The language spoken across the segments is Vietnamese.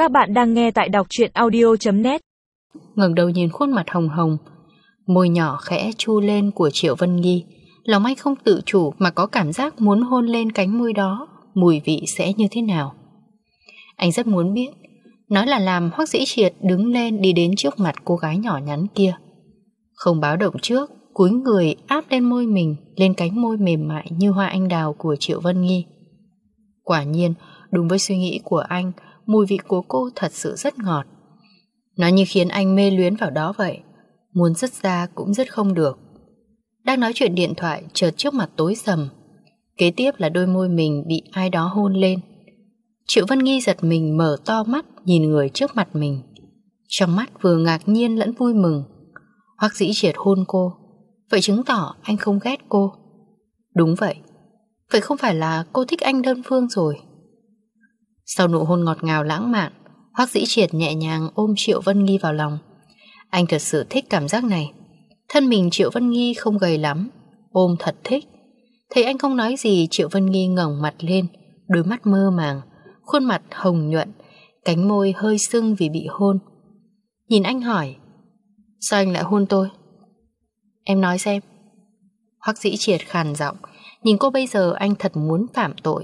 Các bạn đang nghe tại đọc truyện audio.net. Ngẩng đầu nhìn khuôn mặt hồng hồng, môi nhỏ khẽ chu lên của Triệu Vân Nghi, lòng anh không tự chủ mà có cảm giác muốn hôn lên cánh môi đó, mùi vị sẽ như thế nào. Anh rất muốn biết. Nói là làm, Hoắc Dĩ Triệt đứng lên đi đến trước mặt cô gái nhỏ nhắn kia. Không báo động trước, cúi người áp lên môi mình, lên cánh môi mềm mại như hoa anh đào của Triệu Vân Nghi. Quả nhiên, đúng với suy nghĩ của anh, mùi vị của cô thật sự rất ngọt. Nó như khiến anh mê luyến vào đó vậy, muốn dứt ra cũng dứt không được. Đang nói chuyện điện thoại, chợt trước mặt tối sầm. Kế tiếp là đôi môi mình bị ai đó hôn lên. Triệu Vân Nghi giật mình mở to mắt nhìn người trước mặt mình. Trong mắt vừa ngạc nhiên lẫn vui mừng. Hoắc Dĩ Triệt hôn cô, vậy chứng tỏ anh không ghét cô. Đúng vậy, vậy không phải là cô thích anh đơn phương rồi. Sau nụ hôn ngọt ngào lãng mạn, Hoắc Dĩ Triệt nhẹ nhàng ôm Triệu Vân Nghi vào lòng. Anh thật sự thích cảm giác này. Thân mình Triệu Vân Nghi không gầy lắm, ôm thật thích. Thấy anh không nói gì, Triệu Vân Nghi ngẩng mặt lên, đôi mắt mơ màng, khuôn mặt hồng nhuận, cánh môi hơi sưng vì bị hôn. Nhìn anh hỏi, sao anh lại hôn tôi? Em nói xem. Hoắc Dĩ Triệt khàn giọng, nhìn cô bây giờ anh thật muốn phạm tội.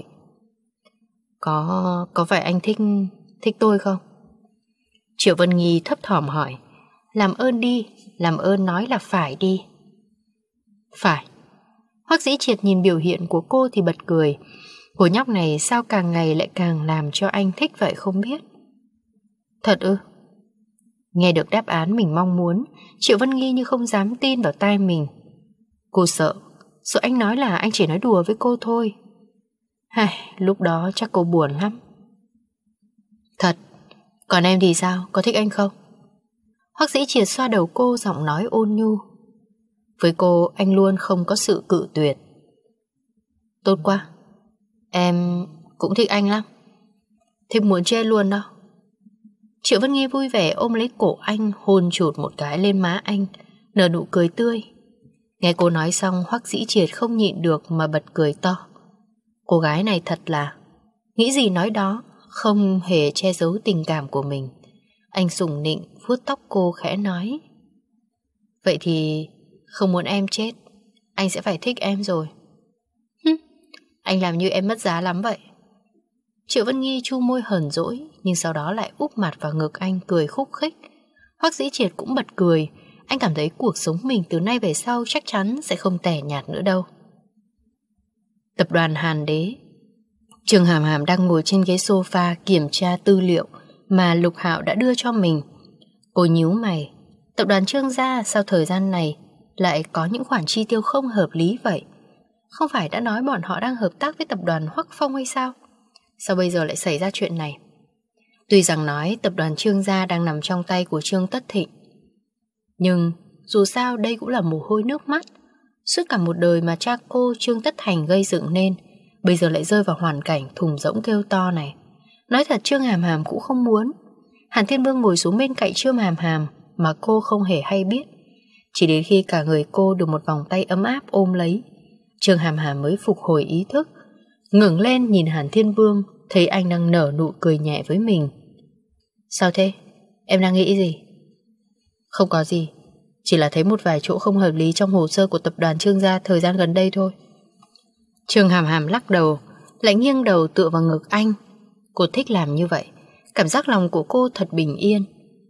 Có phải anh thích tôi không? Triệu Vân Nghi thấp thỏm hỏi. Làm ơn đi, làm ơn nói là phải đi. Phải. Hoắc Dĩ Triệt nhìn biểu hiện của cô thì bật cười. Cô nhóc này sao càng ngày lại càng làm cho anh thích vậy không biết. Thật ư? Nghe được đáp án mình mong muốn, Triệu Vân Nghi như không dám tin vào tai mình. Cô sợ anh nói là anh chỉ nói đùa với cô thôi. Lúc đó chắc cô buồn lắm. Thật. Còn em thì sao, có thích anh không? Hoắc Dĩ Triệt xoa đầu cô, giọng nói ôn nhu. Với cô anh luôn không có sự cự tuyệt. Tốt quá. Em cũng thích anh lắm. Thế muốn chết luôn đâu. Triệu Vân Nghi vui vẻ ôm lấy cổ anh, hôn chụt một cái lên má anh, nở nụ cười tươi. Nghe cô nói xong, Hoắc Dĩ Triệt không nhịn được mà bật cười to. Cô gái này thật là nghĩ gì nói đó, không hề che giấu tình cảm của mình. Anh sủng nịnh vuốt tóc cô khẽ nói, vậy thì không muốn em chết, anh sẽ phải thích em rồi. Anh làm như em mất giá lắm vậy. Triệu Vân Nghi chu môi hờn dỗi, nhưng sau đó lại úp mặt vào ngực anh cười khúc khích. Hoắc Dĩ Triệt cũng bật cười. Anh cảm thấy cuộc sống mình từ nay về sau chắc chắn sẽ không tẻ nhạt nữa đâu. Tập đoàn Hàn Đế. Trương Hàm Hàm đang ngồi trên ghế sofa kiểm tra tư liệu mà Lục Hạo đã đưa cho mình. Cô nhíu mày. Tập đoàn Trương gia sao thời gian này lại có những khoản chi tiêu không hợp lý vậy? Không phải đã nói bọn họ đang hợp tác với tập đoàn Hoắc Phong hay sao? Sao bây giờ lại xảy ra chuyện này? Tuy rằng nói tập đoàn Trương gia đang nằm trong tay của Trương Tất Thịnh, nhưng dù sao đây cũng là mồ hôi nước mắt. Suốt cả một đời mà cha cô Trương Tất Thành gây dựng nên, bây giờ lại rơi vào hoàn cảnh thùng rỗng kêu to này. Nói thật Trương Hàm Hàm cũng không muốn. Hàn Thiên Vương ngồi xuống bên cạnh Trương Hàm Hàm mà cô không hề hay biết. Chỉ đến khi cả người cô được một vòng tay ấm áp ôm lấy, Trương Hàm Hàm mới phục hồi ý thức, ngẩng lên nhìn Hàn Thiên Vương, thấy anh đang nở nụ cười nhẹ với mình. Sao thế? Em đang nghĩ gì? Không có gì, chỉ là thấy một vài chỗ không hợp lý trong hồ sơ của tập đoàn Trương gia thời gian gần đây thôi. Trương Hàm Hàm lắc đầu, lại nghiêng đầu tựa vào ngực anh. Cô thích làm như vậy, cảm giác lòng của cô thật bình yên.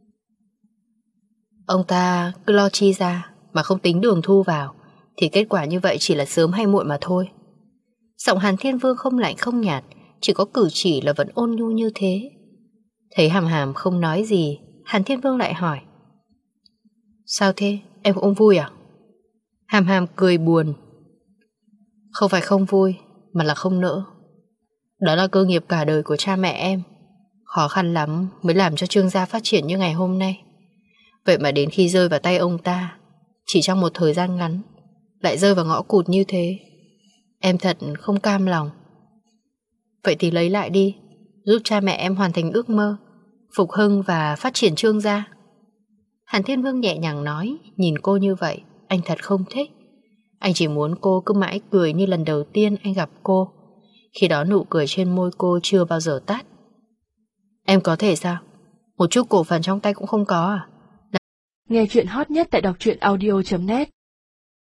Ông ta cứ lo chi ra mà không tính đường thu vào, thì kết quả như vậy chỉ là sớm hay muộn mà thôi. Giọng Hàn Thiên Vương không lạnh không nhạt, chỉ có cử chỉ là vẫn ôn nhu như thế. Thấy Hàm Hàm không nói gì, Hàn Thiên Vương lại hỏi, sao thế, em cũng vui à? Hàm Hàm cười buồn. Không phải không vui, mà là không nỡ. Đó là cơ nghiệp cả đời của cha mẹ em, khó khăn lắm mới làm cho Trương gia phát triển như ngày hôm nay. Vậy mà đến khi rơi vào tay ông ta, chỉ trong một thời gian ngắn lại rơi vào ngõ cụt như thế. Em thật không cam lòng. Vậy thì lấy lại đi, giúp cha mẹ em hoàn thành ước mơ, phục hưng và phát triển Trương gia. Hàn Thiên Vương nhẹ nhàng nói. Nhìn cô như vậy anh thật không thích. Anh chỉ muốn cô cứ mãi cười như lần đầu tiên anh gặp cô. Khi đó nụ cười trên môi cô chưa bao giờ tắt. Em có thể sao? Một chút cổ phần trong tay cũng không có à? Nghe chuyện hot nhất tại đọc truyện audio.net